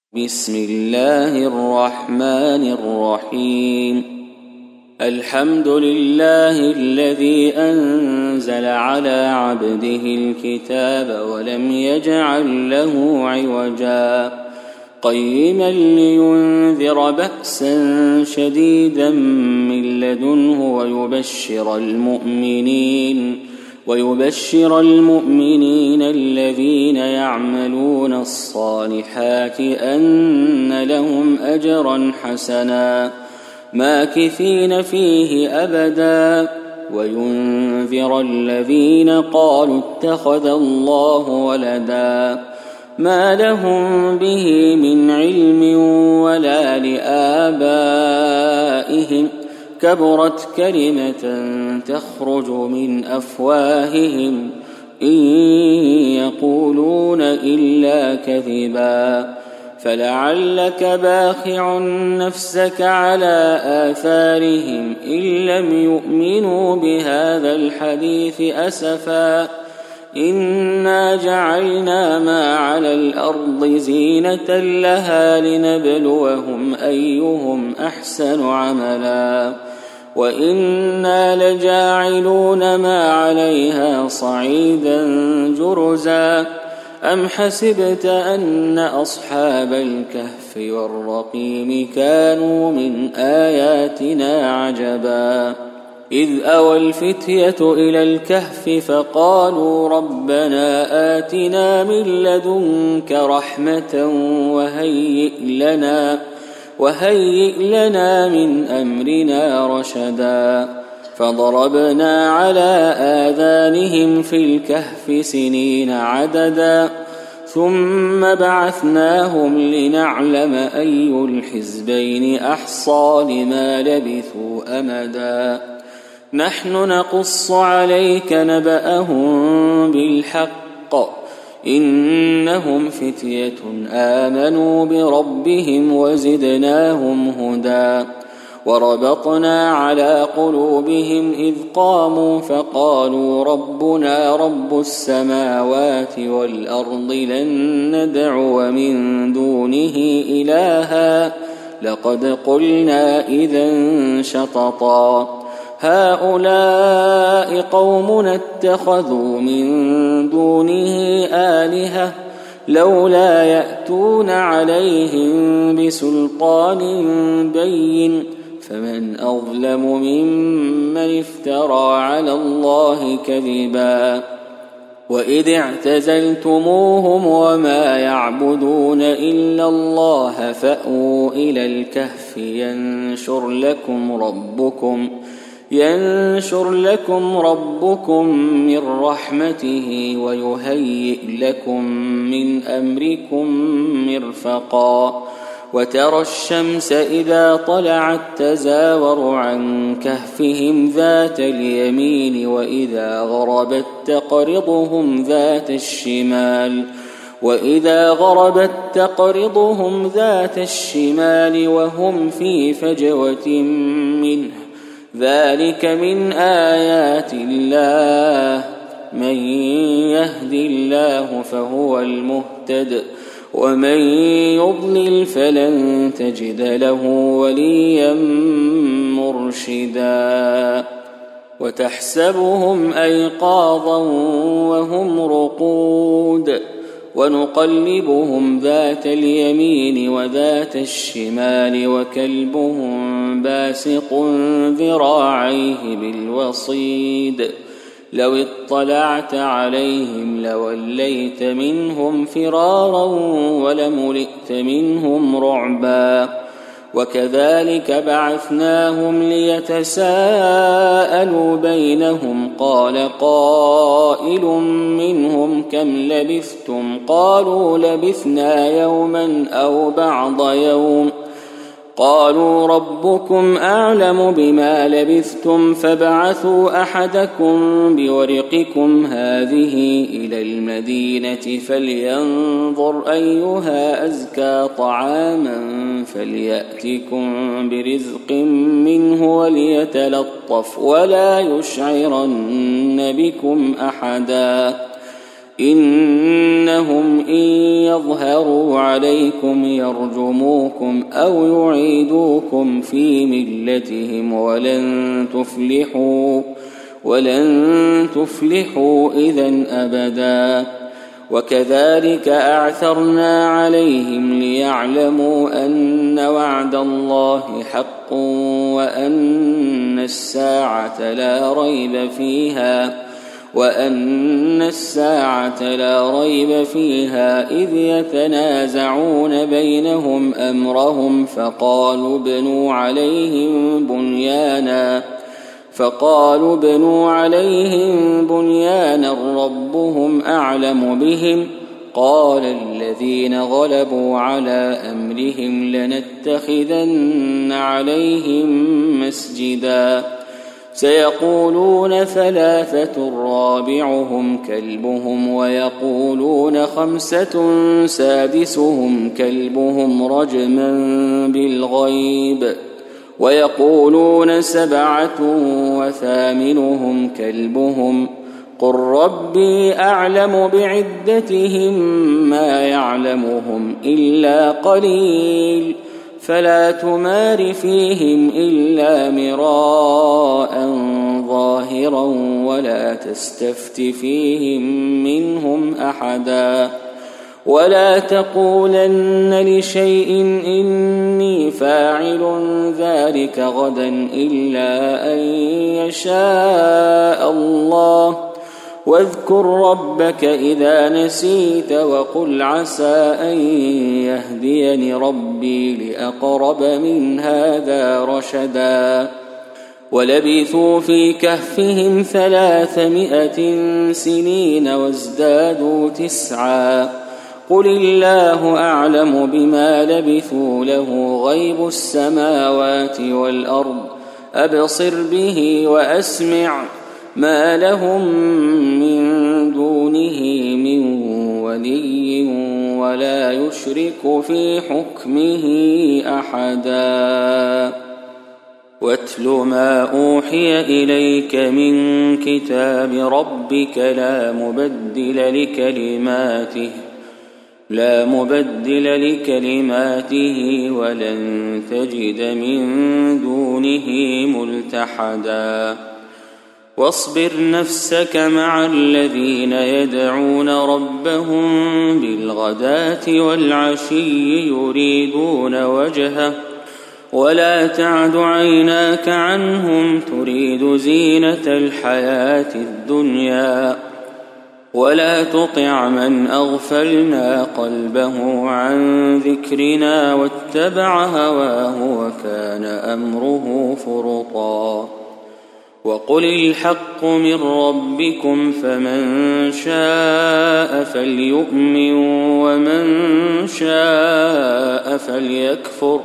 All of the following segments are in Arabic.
بسم الله الرحمن الرحيم. الحمد لله الذي أنزل على عبده الكتاب ولم يجعل له عوجا قيما لينذر بأسا شديدا من لدنه ويبشر المؤمنين الذين يعملون الصالحات أن لهم أجرا حسنا ماكثين فيه أبدا وينذر الذين قالوا اتخذ الله ولدا ما لهم به من علم ولا لآبائهم كبرت كلمة تخرج من أفواههم إن يقولون إلا كذبا فلعلك باخع نفسك على آثارهم إن لم يؤمنوا بهذا الحديث أسفا إنا جعلنا ما على الأرض زينة لها لنبلوهم أيهم أحسن عملا وإنا لجاعلون ما عليها صعيدا جرزا أم حسبت أن أصحاب الكهف والرقيم كانوا من آياتنا عجبا إذ أوى الفتية إلى الكهف فقالوا ربنا آتنا من لدنك رحمة وهيئ لنا من أمرنا رشدا فضربنا على آذانهم في الكهف سنين عددا ثم بعثناهم لنعلم أي الحزبين أحصى لما لبثوا أمدا نحن نقص عليك نبأهم بالحق إنهم فتية آمنوا بربهم وزدناهم هدى وربطنا على قلوبهم إذ قاموا فقالوا ربنا رب السماوات والأرض لن ندعو من دونه إلها لقد قلنا إذا شططا هؤلاء قومنا اتخذوا من دونه آلهة لولا يأتون عليهم بسلطان بين فمن أظلم ممن افترى على الله كذبا وإذ اعتزلتموهم وما يعبدون إلا الله فأووا إلى الكهف ينشر لكم ربكم من رحمته ويهيئ لكم من أمركم مرفقا وترى الشمس إذا طلعت تزاور عن كهفهم ذات اليمين وإذا غربت تقرضهم ذات الشمال وهم في فجوة منه ذلك من آيات الله من يهد الله فهو المهتد ومن يضلل فلن تجد له وليا مرشدا وتحسبهم أيقاظا وهم رقود ونقلبهم ذات اليمين وذات الشمال وكلبهم باسق ذراعيه بالوصيد لو اطلعت عليهم لوليت منهم فرارا ولملئت منهم رعبا وكذلك بعثناهم ليتساءلوا بينهم قال قائل منهم كم لبثتم قالوا لبثنا يوما أو بعض يوم قالوا ربكم أعلم بما لبثتم فابعثوا أحدكم بورقكم هذه إلى المدينة فلينظر أيها أزكى طعاما فليأتكم برزق منه وليتلطف ولا يشعرن بكم أحدا إنهم إن يظهروا عليكم يرجموكم أو يعيدوكم في ملتهم ولن تفلحوا إذن أبدا. وكذلك أعثرنا عليهم ليعلموا أن وعد الله حق وأن الساعة لا ريب فيها إذ يتنازعون بينهم أمرهم فقالوا ابنوا عليهم بنيانا ربهم أعلم بهم قال الذين غلبوا على أمرهم لنتخذن عليهم مسجدا سيقولون 3 رابعهم كلبهم ويقولون 5 سادسهم كلبهم رجما بالغيب ويقولون 7 وثامنهم كلبهم قل ربي أعلم بعدتهم ما يعلمهم إلا قليل فلا تمار فيهم إلا مراء ظاهرا ولا تستفت فيهم منهم أحدا ولا تقولن لشيء إني فاعل ذلك غدا إلا أن يشاء الله واذكر ربك إذا نسيت وقل عسى أن يهديني ربي لأقرب من هذا رشدا ولبثوا في كهفهم 300 سنين وازدادوا 9 قل الله أعلم بما لبثوا له غيب السماوات والأرض أبصر به وأسمع ما لهم من دونه من ولي ولا يشرك في حكمه أحدا واتل ما أوحي إليك من كتاب ربك لا مبدل لكلماته ولن تجد من دونه ملتحدا واصبر نفسك مع الذين يدعون ربهم بالغداة والعشي يريدون وجهه ولا تعد عيناك عنهم تريد زينة الحياة الدنيا ولا تطع من أغفلنا قلبه عن ذكرنا واتبع هواه وكان أمره فرطا وقل الحق من ربكم فمن شاء فليؤمن ومن شاء فليكفر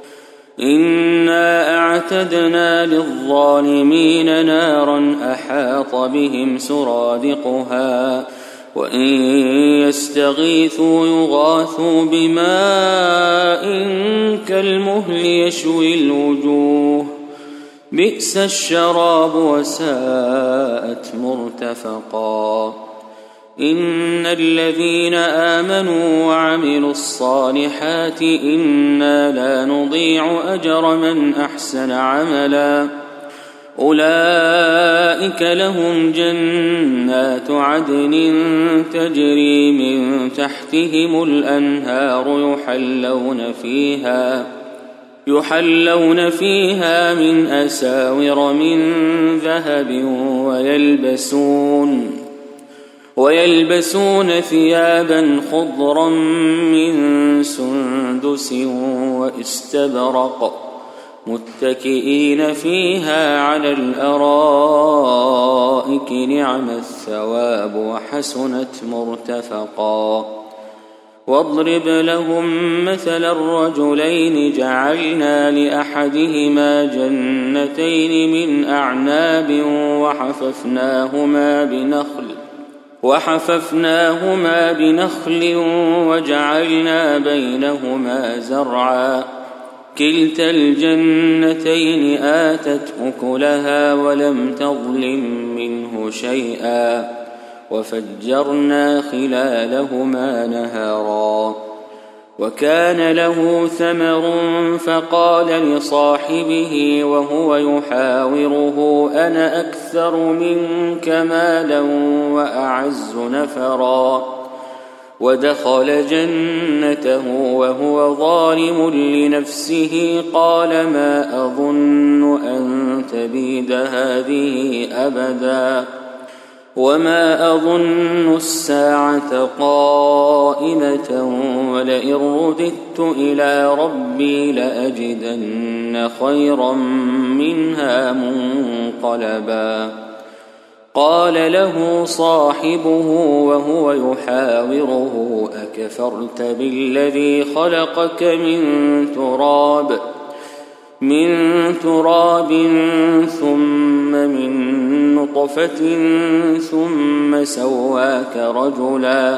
إنا أعتدنا للظالمين نارا أحاط بهم سرادقها وإن يستغيثوا يغاثوا بماء كالمهل يشوي الوجوه بئس الشراب وساءت مرتفقا إن الذين آمنوا وعملوا الصالحات إنا لا نضيع أجر من أحسن عملا أولئك لهم جنات عدن تجري من تحتهم الأنهار يحلون فيها من أساور من ذهب ويلبسون ثيابا خضرا من سندس واستبرق متكئين فيها على الأرائك نعم الثواب وحسنت مرتفقا واضرب لهم مثل الرجلين جعلنا لأحدهما جنتين من أعناب وحففناهما بنخل وجعلنا بينهما زرعا كلتا الجنتين آتت أكلها ولم تظلم منه شيئا وفجرنا خلالهما نهرا. وكان له ثمر فقال لصاحبه وهو يحاوره أنا أكثر منك مالا وأعز نفرا. ودخل جنته وهو ظالم لنفسه قال ما أظن أن تبيد هذه أبدا وما أظن الساعة قائمة ولئن رددت إلى ربي لأجدن خيرا منها منقلبا. قال له صاحبه وهو يحاوره أكفرت بالذي خلقك من تراب ثم من نطفة ثم سواك رجلا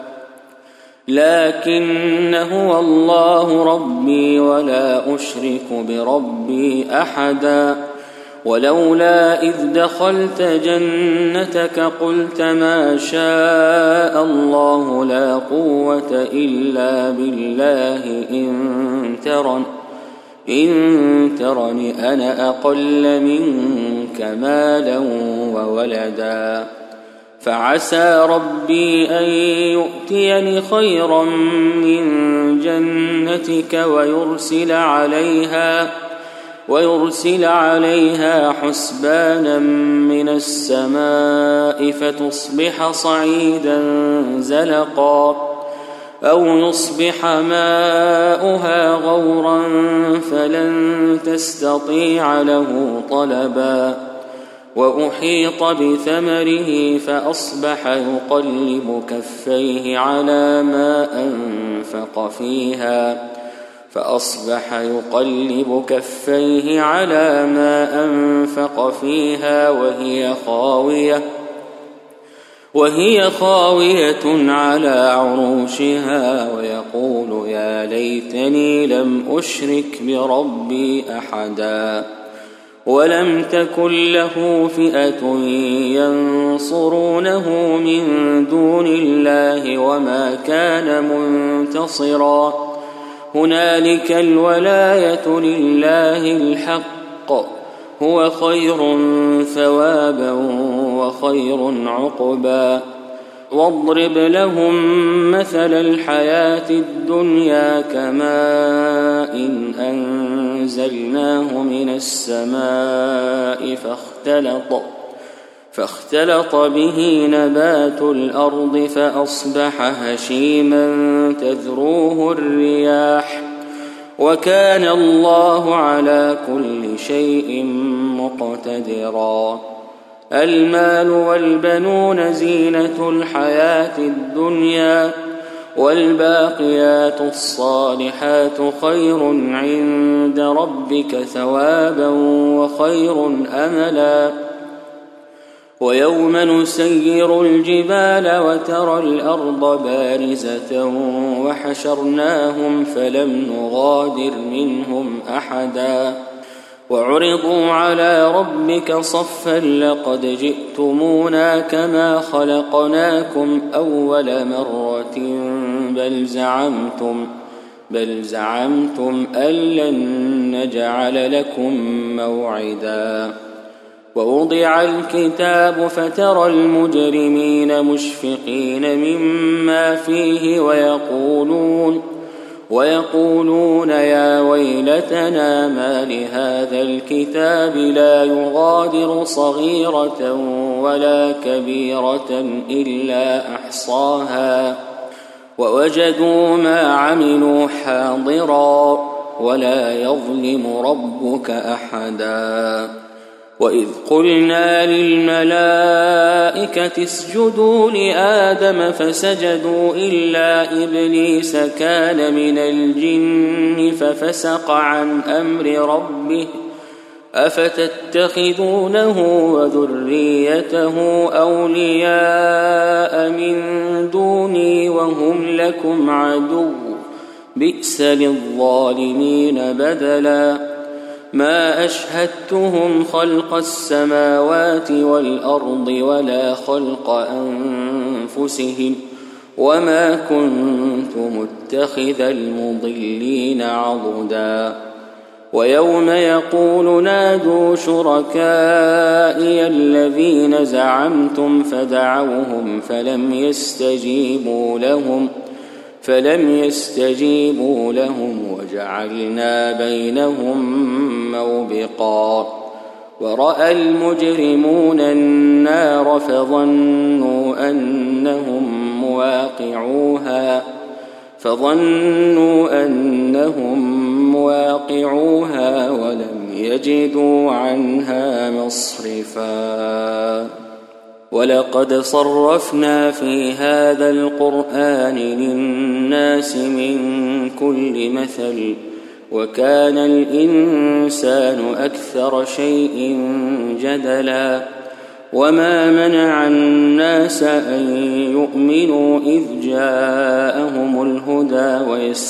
لكن هو الله ربي ولا أشرك بربي أحدا. ولولا إذ دخلت جنتك قلت ما شاء الله لا قوة إلا بالله إن ترني أنا أقل منك مالا وولدا. فعسى ربي أن يؤتيني خيرا من جنتك ويرسل عليها حسبانا من السماء فتصبح صعيدا زلقا أو يصبح ماؤها غورا فلن تستطيع له طلبا. وأحيط بثمره فأصبح يقلب كفيه على ما أنفق فيها وهي خاوية على عروشها ويقول يا ليتني لم أشرك بربي أحدا. ولم تكن له فئة ينصرونه من دون الله وما كان منتصرا. هنالك الولاية لله الحق هو خير ثوابا وخير عقبا. واضرب لهم مثل الحياة الدنيا كماء أنزلناه من السماء فاختلط به نبات الأرض فأصبح هشيما تذروه الرياح وكان الله على كل شيء مقتدرا. المال والبنون زينة الحياة الدنيا والباقيات الصالحات خير عند ربك ثوابا وخير أملا. ويوم نسير الجبال وترى الأرض بارزة وحشرناهم فلم نغادر منهم أحدا. وعرضوا على ربك صفا لقد جئتمونا كما خلقناكم أول مرة بل زعمتم أن لن نجعل لكم موعدا. ووضع الكتاب فترى المجرمين مشفقين مما فيه ويقولون يا ويلتنا ما لهذا الكتاب لا يغادر صغيرة ولا كبيرة إلا أحصاها ووجدوا ما عملوا حاضرا ولا يظلم ربك أحدا. وإذ قلنا للملائكة اسجدوا لآدم فسجدوا إلا إبليس كان من الجن ففسق عن أمر ربه أفتتخذونه وذريته أولياء من دوني وهم لكم عدو بئس للظالمين بدلا. ما أشهدتهم خلق السماوات والأرض ولا خلق أنفسهم وما كنت متخذ المضلين عضدا ويوم يقول نادوا شركائي الذين زعمتم فدعوهم فلم يستجيبوا لهم وجعلنا بينهم موبقا ورأى المجرمون النار فظنوا أنهم مواقعوها ولم يجدوا عنها مصرفا ولقد صرفنا في هذا القرآن للناس من كل مثل وكان الإنسان أكثر شيء جدلا وما منع الناس أن يؤمنوا إذ جاءهم الهدى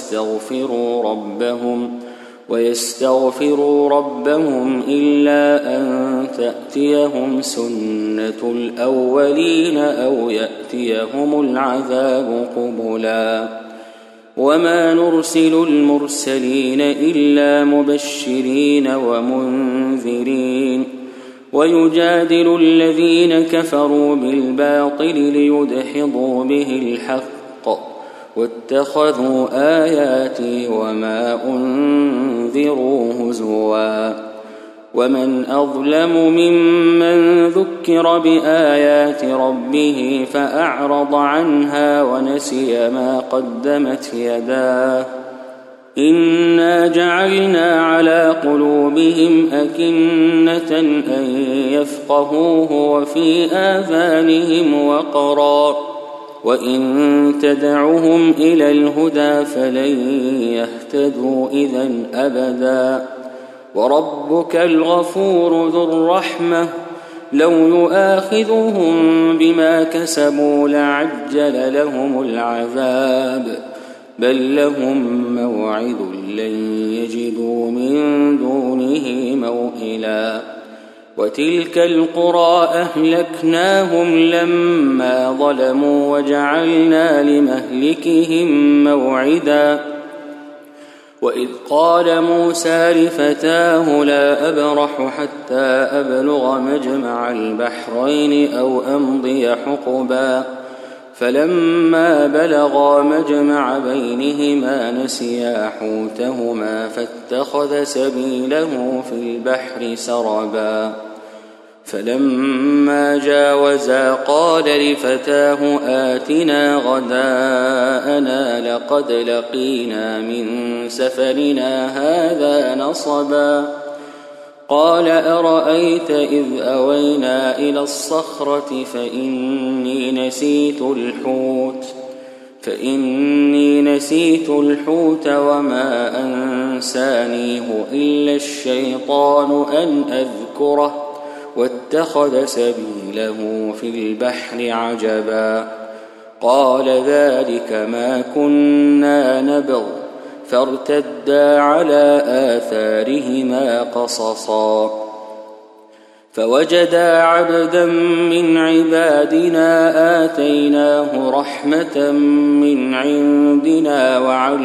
ويستغفروا ربهم إلا أن تأتيهم سنة الأولين أو يأتيهم العذاب قبلا وما نرسل المرسلين إلا مبشرين ومنذرين ويجادل الذين كفروا بالباطل ليدحضوا به الحق واتخذوا آياتي وما أنذروا هزوا ومن أظلم ممن ذكر بآيات ربه فأعرض عنها ونسي ما قدمت يداه إنا جعلنا على قلوبهم أكنة أن يفقهوه وفي آذانهم وقرا وإن تدعهم إلى الهدى فلن يهتدوا إذن أبدا وربك الغفور ذو الرحمة لو يؤاخذهم بما كسبوا لعجل لهم العذاب بل لهم موعد لن يجدوا من دونه موئلا وتلك القرى أهلكناهم لما ظلموا وجعلنا لمهلكهم موعدا وإذ قال موسى لفتاه لا أبرح حتى أبلغ مجمع البحرين أو أمضي حقبا فلما بلغا مجمع بينهما نسيا حوتهما فاتخذ سبيله في البحر سربا فلما جاوزا قال لفتاه آتنا غداءنا لقد لقينا من سفرنا هذا نصبا قال أرأيت إذ أوينا إلى الصخرة فإني نسيت الحوت وما أنسانيه إلا الشيطان أن أذكره واتخذ سبيله في البحر عجبا قال ذلك ما كنا نبغ فارتدا على آثارهما قصصا فوجدا عبدا من عبادنا آتيناه رحمة من عندنا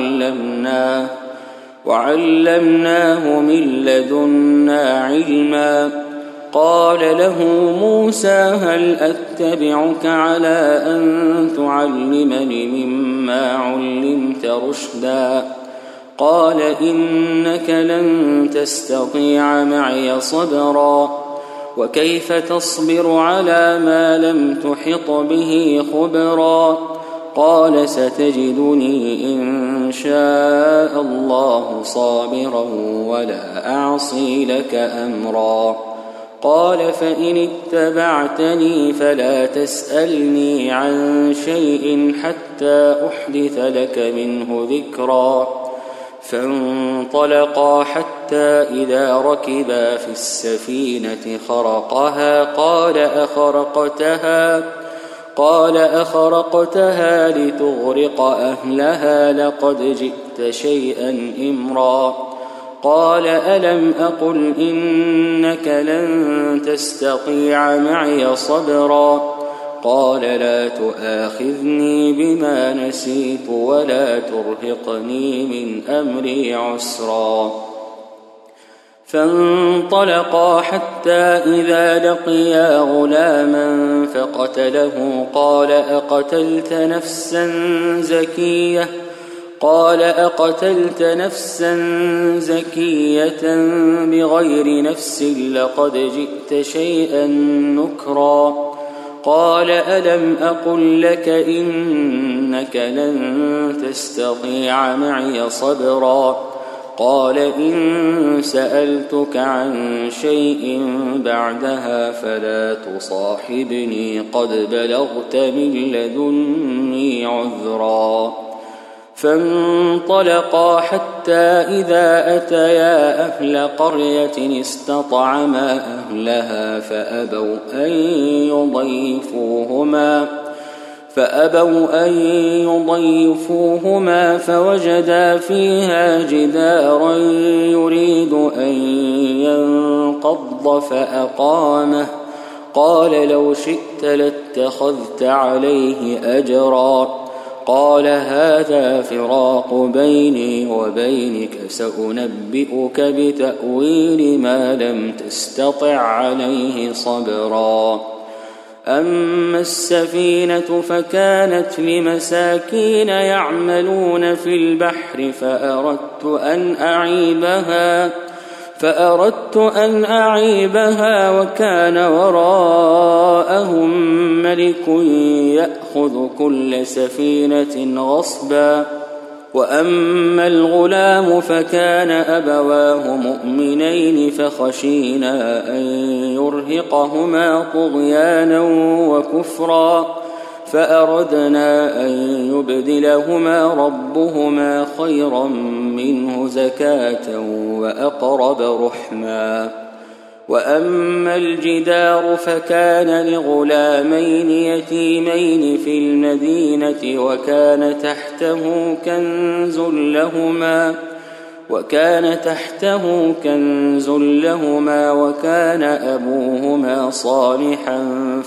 وعلمناه من لدنا علما قال له موسى هل أتبعك على أن تعلمني مما علمت رشدا قال إنك لن تستطيع معي صبرا وكيف تصبر على ما لم تحط به خبرا قال ستجدني إن شاء الله صابرا ولا أعصي لك أمرا قال فإن اتبعتني فلا تسألني عن شيء حتى أحدث لك منه ذكرا فانطلقا حتى إذا ركبا في السفينة خرقها قال أخرقتها لتغرق أهلها لقد جئت شيئا إمرا قال ألم أقل إنك لن تستطيع معي صبرا قال لا تؤاخذني بما نسيت ولا ترهقني من أمري عسرا فانطلقا حتى إذا لقيا غلاما فقتله قال أقتلت نفسا زكية بغير نفس لقد جئت شيئا نكرا قال ألم أقل لك إنك لن تستطيع معي صبرا قال إن سألتك عن شيء بعدها فلا تصاحبني قد بلغت من لدني عذرا فانطلقا حتى إذا أتيا أهل قرية استطعما أهلها فأبوا أن يضيفوهما فوجدا فيها جدارا يريد أن ينقض فأقامه قال لو شئت لاتخذت عليه أجرا قال هذا فراق بيني وبينك سأنبئك بتأويل ما لم تستطع عليه صبرا أما السفينة فكانت لمساكين يعملون في البحر فأردت أن أعيبها وكان وراءهم ملك يأخذ كل سفينة غصبا وأما الغلام فكان أبواه مؤمنين فخشينا أن يرهقهما طغيانا وكفرا فأردنا أن يبدلهما ربهما خيرا منه زكاة وأقرب رحما وأما الجدار فكان لغلامين يتيمين في المدينة وكان تحته كنز لهما وكان أبوهما صالحا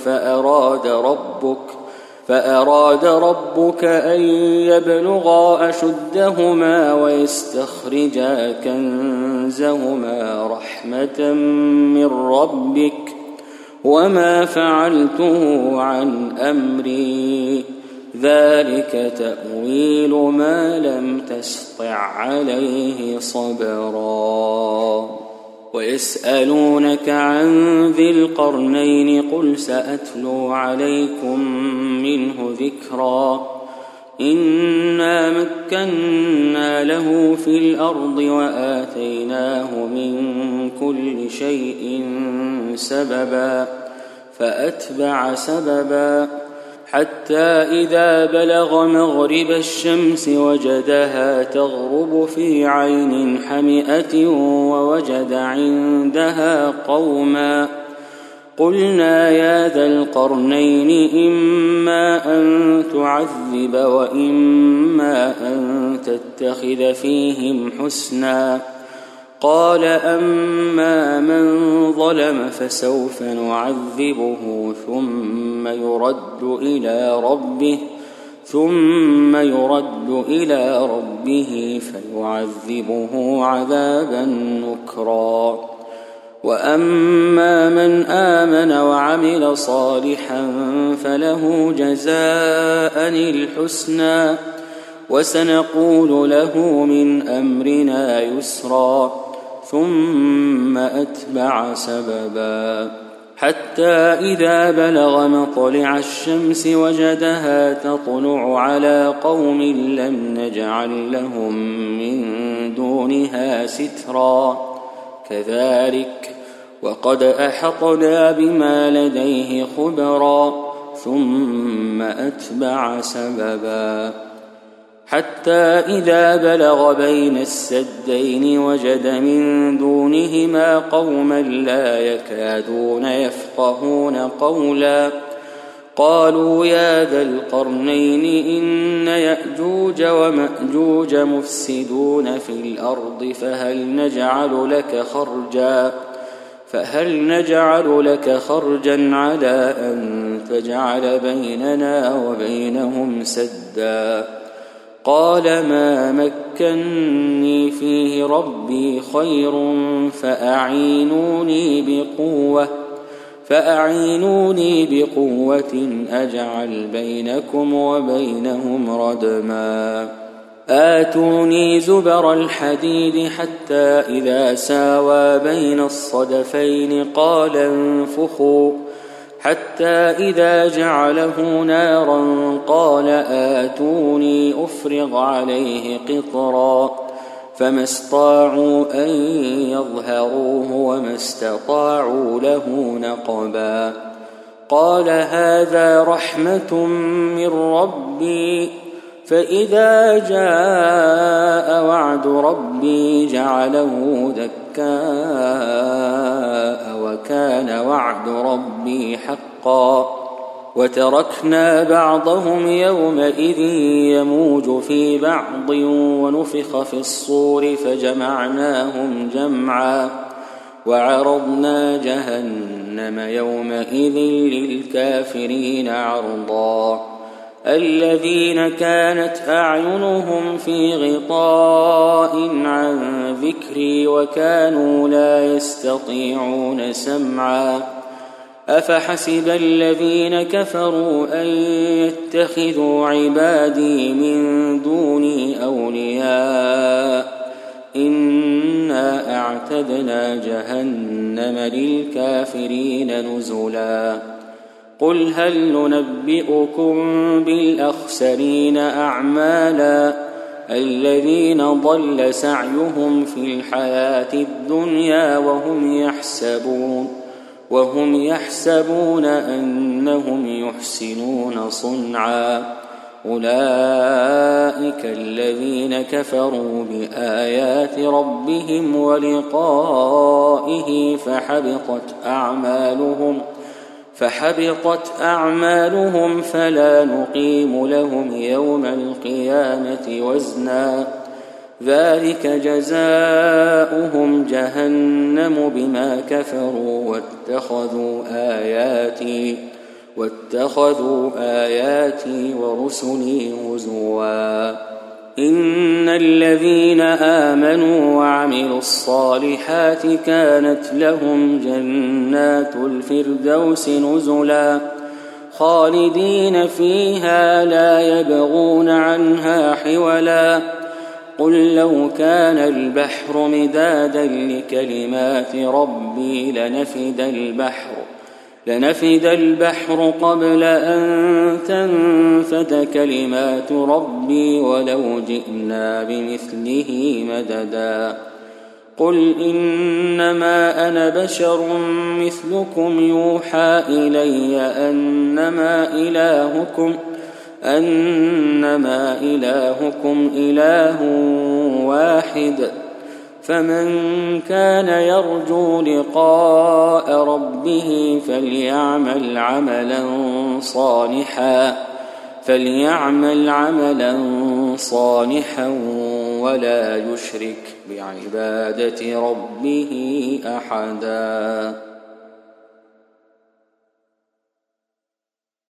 فأراد ربك أن يبلغا أشدهما ويستخرجا كنزهما رحمة من ربك وما فعلته عن أمري ذلك تأويل ما لم تسطع عليه صبرا ويسألونك عن ذي القرنين قل سأتلو عليكم منه ذكرا إنا مكنا له في الأرض وآتيناه من كل شيء سببا فأتبع سببا حتى إذا بلغ مغرب الشمس وجدها تغرب في عين حمئة ووجد عندها قوما قلنا يا ذا القرنين إما أن تعذب وإما أن تتخذ فيهم حسنا قال أما من ظلم فسوف نعذبه ثم يرد إلى ربه فيعذبه عذابا نكرا وأما من آمن وعمل صالحا فله جزاء الحسنى وسنقول له من أمرنا يسرا ثم أتبع سببا حتى إذا بلغ مطلع الشمس وجدها تطلع على قوم لم نجعل لهم من دونها سترا كذلك وقد أحطنا بما لديه خبرا ثم أتبع سببا حتى إذا بلغ بين السدين وجد من دونهما قوما لا يكادون يفقهون قولا قالوا يا ذا القرنين إن يأجوج ومأجوج مفسدون في الأرض فهل نجعل لك خرجا على أن تجعل بيننا وبينهم سدا قال ما مكني فيه ربي خير فأعينوني بقوة أجعل بينكم وبينهم ردما آتوني زبر الحديد حتى إذا ساوى بين الصدفين قال انفخوا حتى إذا جعله نارا قال آتوني أفرغ عليه قطرا فما استطاعوا أن يظهروه وما استطاعوا له نقبا قال هذا رحمة من ربي فإذا جاء وعد ربي جعله دكاء وكان وعد ربي حقا وتركنا بعضهم يومئذ يموج في بعض ونفخ في الصور فجمعناهم جمعا وعرضنا جهنم يومئذ للكافرين عرضا الذين كانت أعينهم في غطاء عن ذكري وكانوا لا يستطيعون سمعا أفحسب الذين كفروا أن يتخذوا عبادي من دوني أولياء إنا أعتدنا جهنم للكافرين نزلا قل هل ننبئكم بالأخسرين أعمالا الذين ضل سعيهم في الحياة الدنيا وهم يحسبون أنهم يحسنون صنعا أولئك الذين كفروا بآيات ربهم ولقائه فحبطت أعمالهم فلا نقيم لهم يوم القيامة وزنا ذلك جزاؤهم جهنم بما كفروا واتخذوا آياتي ورسلي هزوا إن الذين آمنوا وعملوا الصالحات كانت لهم جنات الفردوس نزلا خالدين فيها لا يبغون عنها حولا قل لو كان البحر مدادا لكلمات ربي لنفد البحر قبل أن تنفد كلمات ربي ولو جئنا بمثله مددا قل إنما أنا بشر مثلكم يوحى إلي أنما إلهكم إله واحد فمن كان يرجو لقاء ربه فليعمل عملا صالحا ولا يشرك بعبادة ربه أحدا.